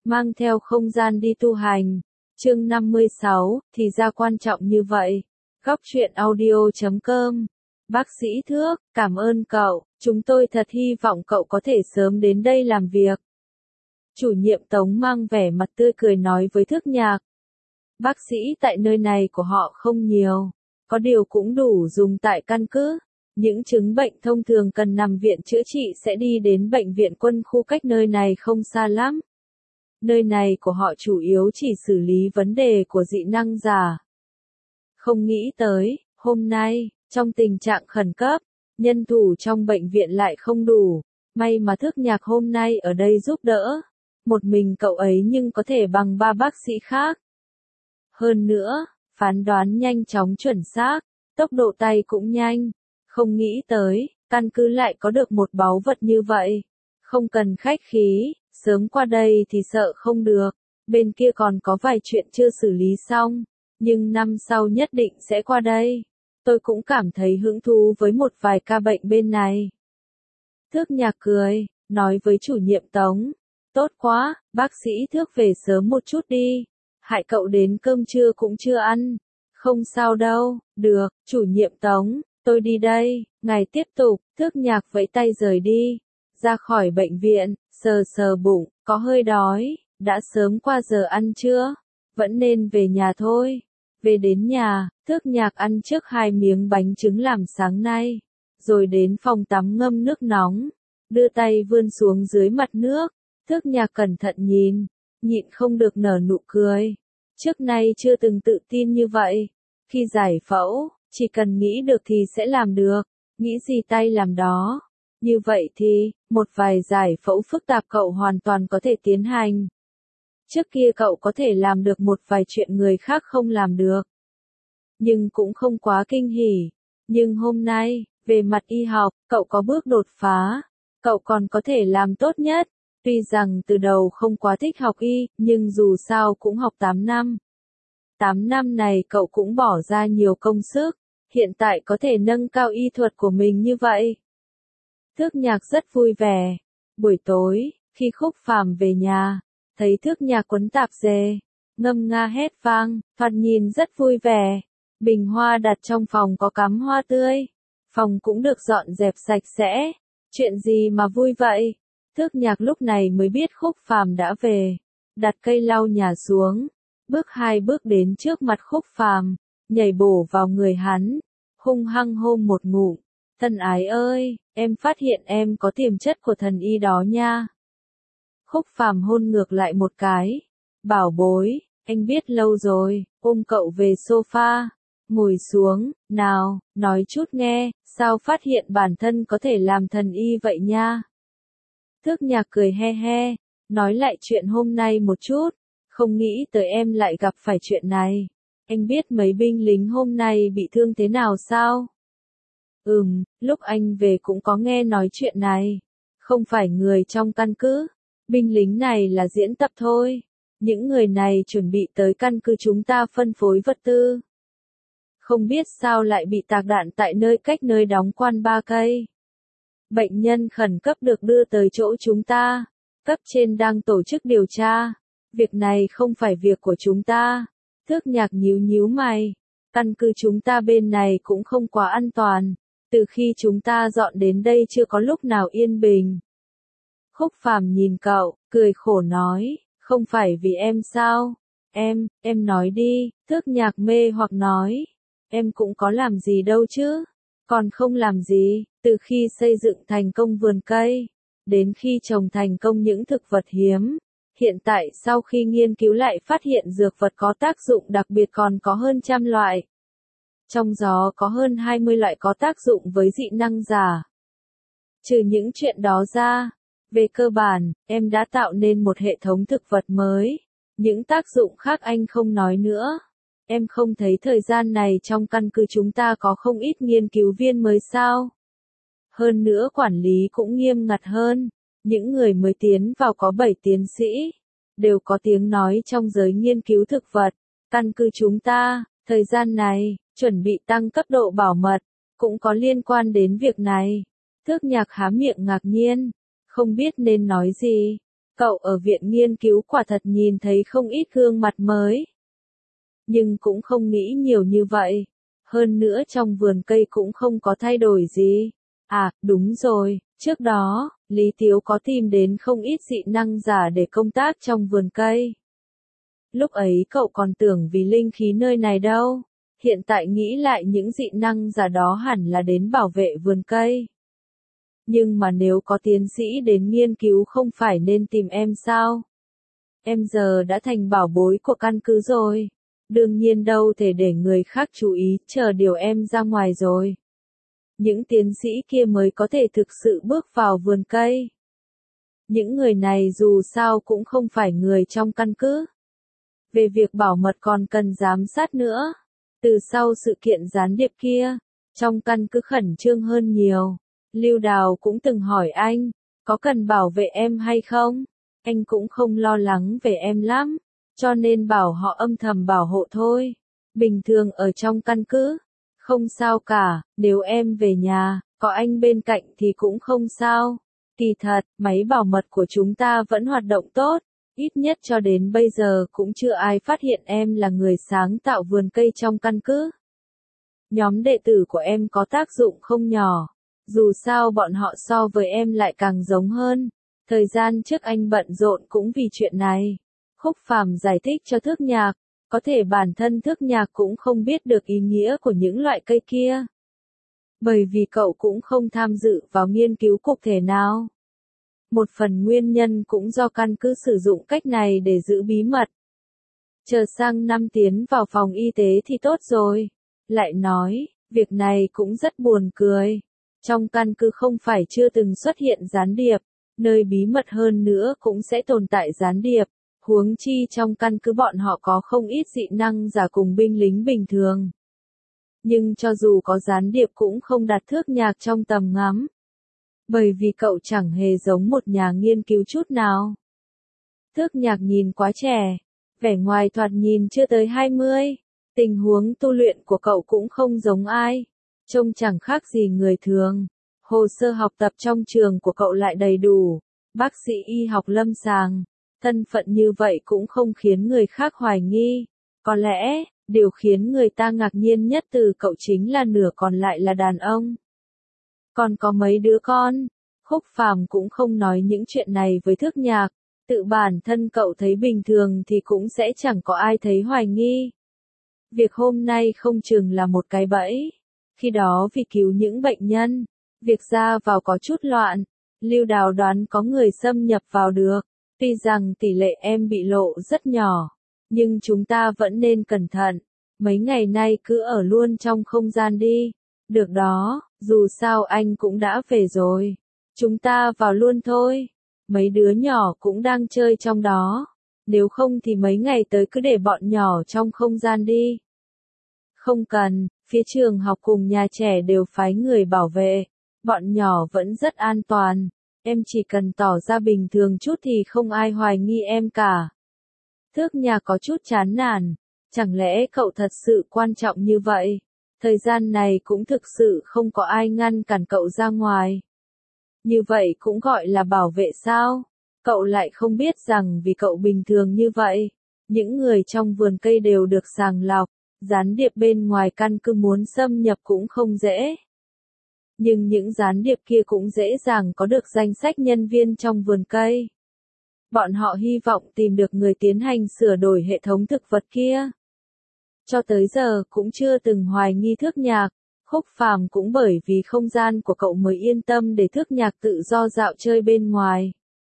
mang theo không gian đi tu hành. Chương 56, thì ra quan trọng như vậy. Góc truyện audio.com. Bác sĩ Thước, cảm ơn cậu, chúng tôi thật hy vọng cậu có thể sớm đến đây làm việc. Chủ nhiệm Tống mang vẻ mặt tươi cười nói với Thước Nhạc. Bác sĩ tại nơi này của họ không nhiều, có điều cũng đủ dùng tại căn cứ. Những chứng bệnh thông thường cần nằm viện chữa trị sẽ đi đến bệnh viện quân khu cách nơi này không xa lắm. Nơi này của họ chủ yếu chỉ xử lý vấn đề của dị năng giả. Không nghĩ tới, hôm nay, trong tình trạng khẩn cấp, nhân thủ trong bệnh viện lại không đủ. May mà Thước Nhạc hôm nay ở đây giúp đỡ. Một mình cậu ấy nhưng có thể bằng 3 bác sĩ khác. Hơn nữa, phán đoán nhanh chóng chuẩn xác, tốc độ tay cũng nhanh. Không nghĩ tới, căn cứ lại có được một báu vật như vậy. Không cần khách khí, sớm qua đây thì sợ không được. Bên kia còn có vài chuyện chưa xử lý xong, nhưng năm sau nhất định sẽ qua đây. Tôi cũng cảm thấy hứng thú với một vài ca bệnh bên này. Thước Nhạc cười, nói với chủ nhiệm Tống. Tốt quá, bác sĩ Thước về sớm một chút đi. Hại cậu đến cơm trưa cũng chưa ăn. Không sao đâu, được, chủ nhiệm Tống, tôi đi đây, ngài tiếp tục. Thước Nhạc vẫy tay rời đi. Ra khỏi bệnh viện, sờ sờ bụng, có hơi đói, đã sớm qua giờ ăn chưa? Vẫn nên về nhà thôi. Về đến nhà, Thước Nhạc ăn trước 2 miếng bánh trứng làm sáng nay. Rồi đến phòng tắm ngâm nước nóng. Đưa tay vươn xuống dưới mặt nước. Thước Nhạc cẩn thận nhìn, nhịn không được nở nụ cười. Trước nay chưa từng tự tin như vậy. Khi giải phẫu, chỉ cần nghĩ được thì sẽ làm được. Nghĩ gì tay làm đó. Như vậy thì, một vài giải phẫu phức tạp cậu hoàn toàn có thể tiến hành. Trước kia cậu có thể làm được một vài chuyện người khác không làm được. Nhưng cũng không quá kinh hỉ. Nhưng hôm nay, về mặt y học, cậu có bước đột phá. Cậu còn có thể làm tốt nhất. Tuy rằng từ đầu không quá thích học y, nhưng dù sao cũng học 8 năm. 8 năm này cậu cũng bỏ ra nhiều công sức. Hiện tại có thể nâng cao y thuật của mình như vậy. Thước Nhạc rất vui vẻ. Buổi tối, khi Khúc Phàm về nhà, thấy Thước Nhạc quấn tạp dề, ngâm nga hét vang, thoạt nhìn rất vui vẻ. Bình hoa đặt trong phòng có cắm hoa tươi. Phòng cũng được dọn dẹp sạch sẽ. Chuyện gì mà vui vậy? Thước Nhạc lúc này mới biết Khúc Phàm đã về. Đặt cây lau nhà xuống. Bước 2 bước đến trước mặt Khúc Phàm, nhảy bổ vào người hắn. Hung hăng hôn một ngụm. Thân ái ơi, em phát hiện em có tiềm chất của thần y đó nha. Khúc Phàm hôn ngược lại một cái. Bảo bối, anh biết lâu rồi, ôm cậu về sofa. Ngồi xuống, nào, nói chút nghe, sao phát hiện bản thân có thể làm thần y vậy nha. Thước Nhạc cười he he, nói lại chuyện hôm nay một chút. Không nghĩ tới em lại gặp phải chuyện này. Anh biết mấy binh lính hôm nay bị thương thế nào sao? Lúc anh về cũng có nghe nói chuyện này. Không phải người trong căn cứ. Binh lính này là diễn tập thôi. Những người này chuẩn bị tới căn cứ chúng ta phân phối vật tư. Không biết sao lại bị tạc đạn tại nơi cách nơi đóng quan 3 cây. Bệnh nhân khẩn cấp được đưa tới chỗ chúng ta. Cấp trên đang tổ chức điều tra. Việc này không phải việc của chúng ta. Thước Nhạc nhíu nhíu mày. Căn cứ chúng ta bên này cũng không quá an toàn. Từ khi chúng ta dọn đến đây chưa có lúc nào yên bình. Khúc Phàm nhìn cậu, cười khổ nói, không phải vì em sao? Em nói đi. Thước Nhạc mê hoặc nói. Em cũng có làm gì đâu chứ. Còn không làm gì, từ khi xây dựng thành công vườn cây, đến khi trồng thành công những thực vật hiếm. Hiện tại sau khi nghiên cứu lại phát hiện dược vật có tác dụng đặc biệt còn có hơn 100 loại. Trong đó có hơn 20 loại có tác dụng với dị năng giả. Trừ những chuyện đó ra, về cơ bản, em đã tạo nên một hệ thống thực vật mới. Những tác dụng khác anh không nói nữa. Em không thấy thời gian này trong căn cứ chúng ta có không ít nghiên cứu viên mới sao? Hơn nữa quản lý cũng nghiêm ngặt hơn. Những người mới tiến vào có 7 tiến sĩ. Đều có tiếng nói trong giới nghiên cứu thực vật. Căn cứ chúng ta, thời gian này, chuẩn bị tăng cấp độ bảo mật. Cũng có liên quan đến việc này. Thước Nhạc há miệng ngạc nhiên. Không biết nên nói gì. Cậu ở viện nghiên cứu quả thật nhìn thấy không ít gương mặt mới. Nhưng cũng không nghĩ nhiều như vậy. Hơn nữa trong vườn cây cũng không có thay đổi gì. À, đúng rồi, trước đó, Lý Tiếu có tìm đến không ít dị năng giả để công tác trong vườn cây. Lúc ấy cậu còn tưởng vì linh khí nơi này đâu. Hiện tại nghĩ lại những dị năng giả đó hẳn là đến bảo vệ vườn cây. Nhưng mà nếu có tiến sĩ đến nghiên cứu không phải nên tìm em sao? Em giờ đã thành bảo bối của căn cứ rồi. Đương nhiên đâu thể để người khác chú ý, chờ điều em ra ngoài rồi. Những tiến sĩ kia mới có thể thực sự bước vào vườn cây. Những người này dù sao cũng không phải người trong căn cứ. Về việc bảo mật còn cần giám sát nữa. Từ sau sự kiện gián điệp kia, trong căn cứ khẩn trương hơn nhiều. Lưu Đào cũng từng hỏi anh, có cần bảo vệ em hay không? Anh cũng không lo lắng về em lắm, cho nên bảo họ âm thầm bảo hộ thôi. Bình thường ở trong căn cứ, không sao cả, nếu em về nhà, có anh bên cạnh thì cũng không sao. Kỳ thật, máy bảo mật của chúng ta vẫn hoạt động tốt, ít nhất cho đến bây giờ cũng chưa ai phát hiện em là người sáng tạo vườn cây trong căn cứ. Nhóm đệ tử của em có tác dụng không nhỏ. Dù sao bọn họ so với em lại càng giống hơn. Thời gian trước anh bận rộn cũng vì chuyện này. Khúc Phàm giải thích cho Thước Nhạc, có thể bản thân Thước Nhạc cũng không biết được ý nghĩa của những loại cây kia. Bởi vì cậu cũng không tham dự vào nghiên cứu cụ thể nào. Một phần nguyên nhân cũng do căn cứ sử dụng cách này để giữ bí mật. Chờ sang năm tiến vào phòng y tế thì tốt rồi. Lại nói, việc này cũng rất buồn cười. Trong căn cứ không phải chưa từng xuất hiện gián điệp, nơi bí mật hơn nữa cũng sẽ tồn tại gián điệp, huống chi trong căn cứ bọn họ có không ít dị năng giả cùng binh lính bình thường. Nhưng cho dù có gián điệp cũng không đặt Thước Nhạc trong tầm ngắm. Bởi vì cậu chẳng hề giống một nhà nghiên cứu chút nào. Thước Nhạc nhìn quá trẻ, vẻ ngoài thoạt nhìn chưa tới 20, tình huống tu luyện của cậu cũng không giống ai. Trông chẳng khác gì người thường. Hồ sơ học tập trong trường của cậu lại đầy đủ. Bác sĩ y học lâm sàng. Thân phận như vậy cũng không khiến người khác hoài nghi. Có lẽ, điều khiến người ta ngạc nhiên nhất từ cậu chính là nửa còn lại là đàn ông. Còn có mấy đứa con. Khúc Phàm cũng không nói những chuyện này với Thước Nhạc. Tự bản thân cậu thấy bình thường thì cũng sẽ chẳng có ai thấy hoài nghi. Việc hôm nay không chừng là một cái bẫy. Khi đó vì cứu những bệnh nhân, việc ra vào có chút loạn, Lưu Đào đoán có người xâm nhập vào được. Tuy rằng tỷ lệ em bị lộ rất nhỏ, nhưng chúng ta vẫn nên cẩn thận. Mấy ngày nay cứ ở luôn trong không gian đi. Được đó, dù sao anh cũng đã về rồi. Chúng ta vào luôn thôi. Mấy đứa nhỏ cũng đang chơi trong đó. Nếu không thì mấy ngày tới cứ để bọn nhỏ trong không gian đi. Không cần, phía trường học cùng nhà trẻ đều phái người bảo vệ. Bọn nhỏ vẫn rất an toàn. Em chỉ cần tỏ ra bình thường chút thì không ai hoài nghi em cả. Thước Nhạc có chút chán nản. Chẳng lẽ cậu thật sự quan trọng như vậy? Thời gian này cũng thực sự không có ai ngăn cản cậu ra ngoài. Như vậy cũng gọi là bảo vệ sao? Cậu lại không biết rằng vì cậu bình thường như vậy, những người trong vườn cây đều được sàng lọc, gián điệp bên ngoài căn cứ muốn xâm nhập cũng không dễ. Nhưng những gián điệp kia cũng dễ dàng có được danh sách nhân viên trong vườn cây. Bọn họ hy vọng tìm được người tiến hành sửa đổi hệ thống thực vật kia. Cho tới giờ cũng chưa từng hoài nghi Thước Nhạc. Khúc Phàm cũng bởi vì không gian của cậu mới yên tâm để Thước Nhạc tự do dạo chơi bên ngoài.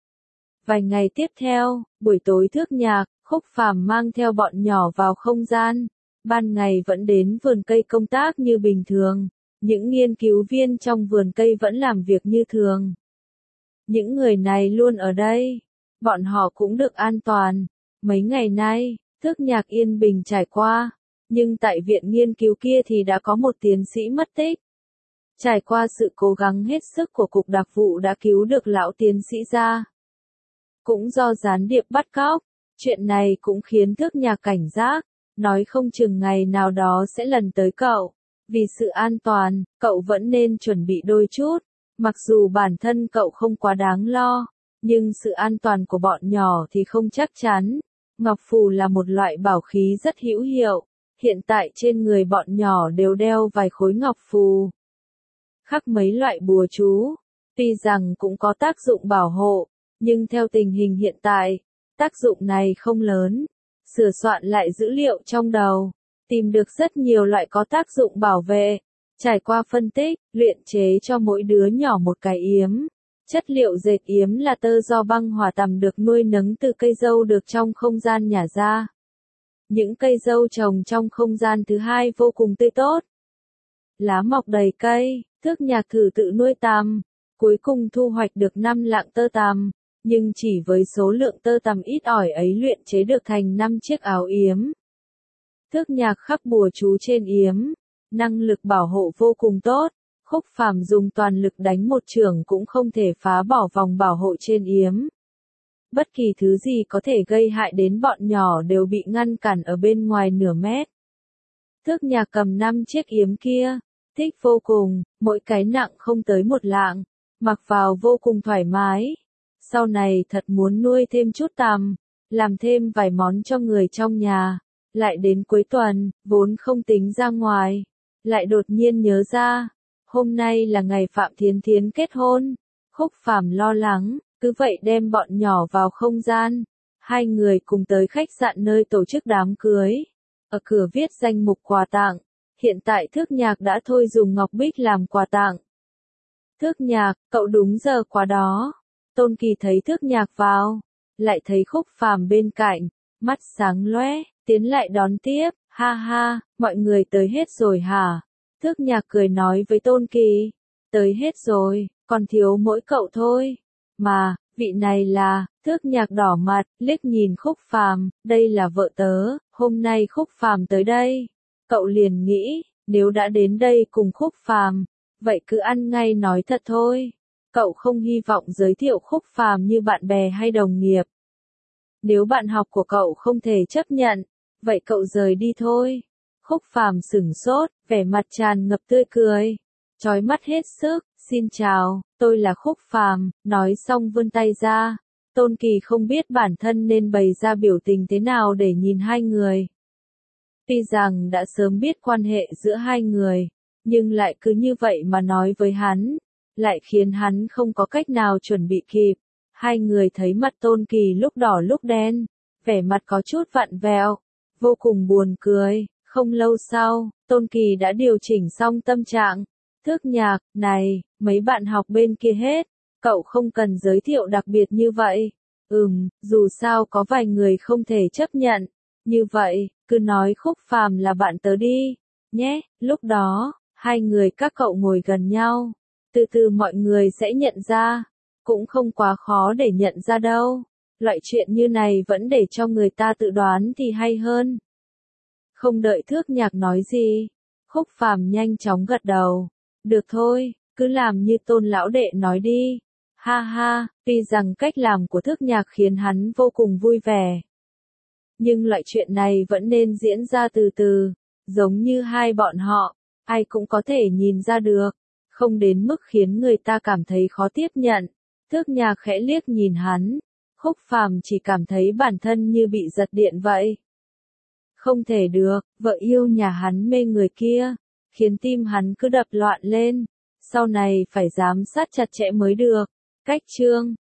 Vài ngày tiếp theo, buổi tối Thước Nhạc, Khúc Phàm mang theo bọn nhỏ vào không gian. Ban ngày vẫn đến vườn cây công tác như bình thường. Những nghiên cứu viên trong vườn cây vẫn làm việc như thường. Những người này luôn ở đây. Bọn họ cũng được an toàn. Mấy ngày nay, Thước Nhạc yên bình trải qua. Nhưng tại viện nghiên cứu kia thì đã có một tiến sĩ mất tích. Trải qua sự cố gắng hết sức của Cục Đặc vụ đã cứu được lão tiến sĩ ra. Cũng do gián điệp bắt cóc, chuyện này cũng khiến Thước Nhạc cảnh giác, nói không chừng ngày nào đó sẽ lần tới cậu. Vì sự an toàn, cậu vẫn nên chuẩn bị đôi chút, mặc dù bản thân cậu không quá đáng lo, Nhưng sự an toàn của bọn nhỏ thì không chắc chắn. Ngọc phù là một loại bảo khí rất hữu hiệu. Hiện tại trên người bọn nhỏ đều đeo vài khối ngọc phù. Khắc mấy loại bùa chú. Tuy rằng cũng có tác dụng bảo hộ, nhưng theo tình hình hiện tại, tác dụng này không lớn. Sửa soạn lại dữ liệu trong đầu, tìm được rất nhiều loại có tác dụng bảo vệ. Trải qua phân tích, luyện chế cho mỗi đứa nhỏ một cái yếm. Chất liệu dệt yếm là tơ do băng hỏa tằm được nuôi nấng từ cây dâu được trong không gian nhả ra. Những cây dâu trồng trong không gian thứ hai vô cùng tươi tốt. Lá mọc đầy cây, Thước Nhạc thử tự nuôi tằm. Cuối cùng thu hoạch được 5 lạng tơ tằm, nhưng chỉ với số lượng tơ tằm ít ỏi ấy luyện chế được thành 5 chiếc áo yếm. Thước Nhạc khắc bùa chú trên yếm, năng lực bảo hộ vô cùng tốt. Khúc Phàm dùng toàn lực đánh một chưởng cũng không thể phá bỏ vòng bảo hộ trên yếm. Bất kỳ thứ gì có thể gây hại đến bọn nhỏ đều bị ngăn cản ở bên ngoài nửa mét. Thước Nhạc cầm 5 chiếc yếm kia, thích vô cùng, mỗi cái nặng không tới 1 lạng, mặc vào vô cùng thoải mái. Sau này thật muốn nuôi thêm chút tằm, làm thêm vài món cho người trong nhà. Lại đến cuối tuần, vốn không tính ra ngoài, lại đột nhiên nhớ ra, hôm nay là ngày Phạm Thiến Thiến kết hôn. Khúc Phàm lo lắng, cứ vậy đem bọn nhỏ vào không gian. Hai người cùng tới khách sạn nơi tổ chức đám cưới. Ở cửa viết danh mục quà tặng. Hiện tại Thước Nhạc đã thôi dùng ngọc bích làm quà tặng. Thước Nhạc, cậu đúng giờ quá đó. Tôn Kỳ thấy Thước Nhạc vào, lại thấy Khúc Phàm bên cạnh, mắt sáng lóe, tiến lại đón tiếp, ha ha, mọi người tới hết rồi hả? Thước Nhạc cười nói với Tôn Kỳ, tới hết rồi, còn thiếu mỗi cậu thôi. Mà, vị này là, Thước Nhạc đỏ mặt, liếc nhìn Khúc Phàm, đây là vợ tớ, hôm nay Khúc Phàm tới đây. Cậu liền nghĩ, nếu đã đến đây cùng Khúc Phàm, vậy cứ ăn ngay nói thật thôi. Cậu không hy vọng giới thiệu Khúc Phàm như bạn bè hay đồng nghiệp. Nếu bạn học của cậu không thể chấp nhận, vậy cậu rời đi thôi. Khúc Phàm sửng sốt, vẻ mặt tràn ngập tươi cười, chói mắt hết sức, xin chào, tôi là Khúc Phàm, nói xong vươn tay ra. Tôn Kỳ không biết bản thân nên bày ra biểu tình thế nào để nhìn hai người. Tuy rằng đã sớm biết quan hệ giữa hai người, nhưng lại cứ như vậy mà nói với hắn, lại khiến hắn không có cách nào chuẩn bị kịp. Hai người thấy mặt Tôn Kỳ lúc đỏ lúc đen, vẻ mặt có chút vặn vẹo, vô cùng buồn cười. Không lâu sau, Tôn Kỳ đã điều chỉnh xong tâm trạng. Thước Nhạc, này, mấy bạn học bên kia hết, cậu không cần giới thiệu đặc biệt như vậy. Dù sao có vài người không thể chấp nhận. Như vậy, cứ nói Khúc Phàm là bạn tớ đi, nhé. Lúc đó, hai người các cậu ngồi gần nhau. Từ từ mọi người sẽ nhận ra. Cũng không quá khó để nhận ra đâu. Loại chuyện như này vẫn để cho người ta tự đoán thì hay hơn. Không đợi Thước Nhạc nói gì, Khúc Phàm nhanh chóng gật đầu. Được thôi, cứ làm như Tôn lão đệ nói đi. Ha ha, tuy rằng cách làm của Thước Nhạc khiến hắn vô cùng vui vẻ. Nhưng loại chuyện này vẫn nên diễn ra từ từ, giống như hai bọn họ, ai cũng có thể nhìn ra được, không đến mức khiến người ta cảm thấy khó tiếp nhận. Thước Nhạc khẽ liếc nhìn hắn, Khúc Phàm chỉ cảm thấy bản thân như bị giật điện vậy. Không thể được, vợ yêu nhà hắn mê người kia, khiến tim hắn cứ đập loạn lên, sau này phải giám sát chặt chẽ mới được. Cách chương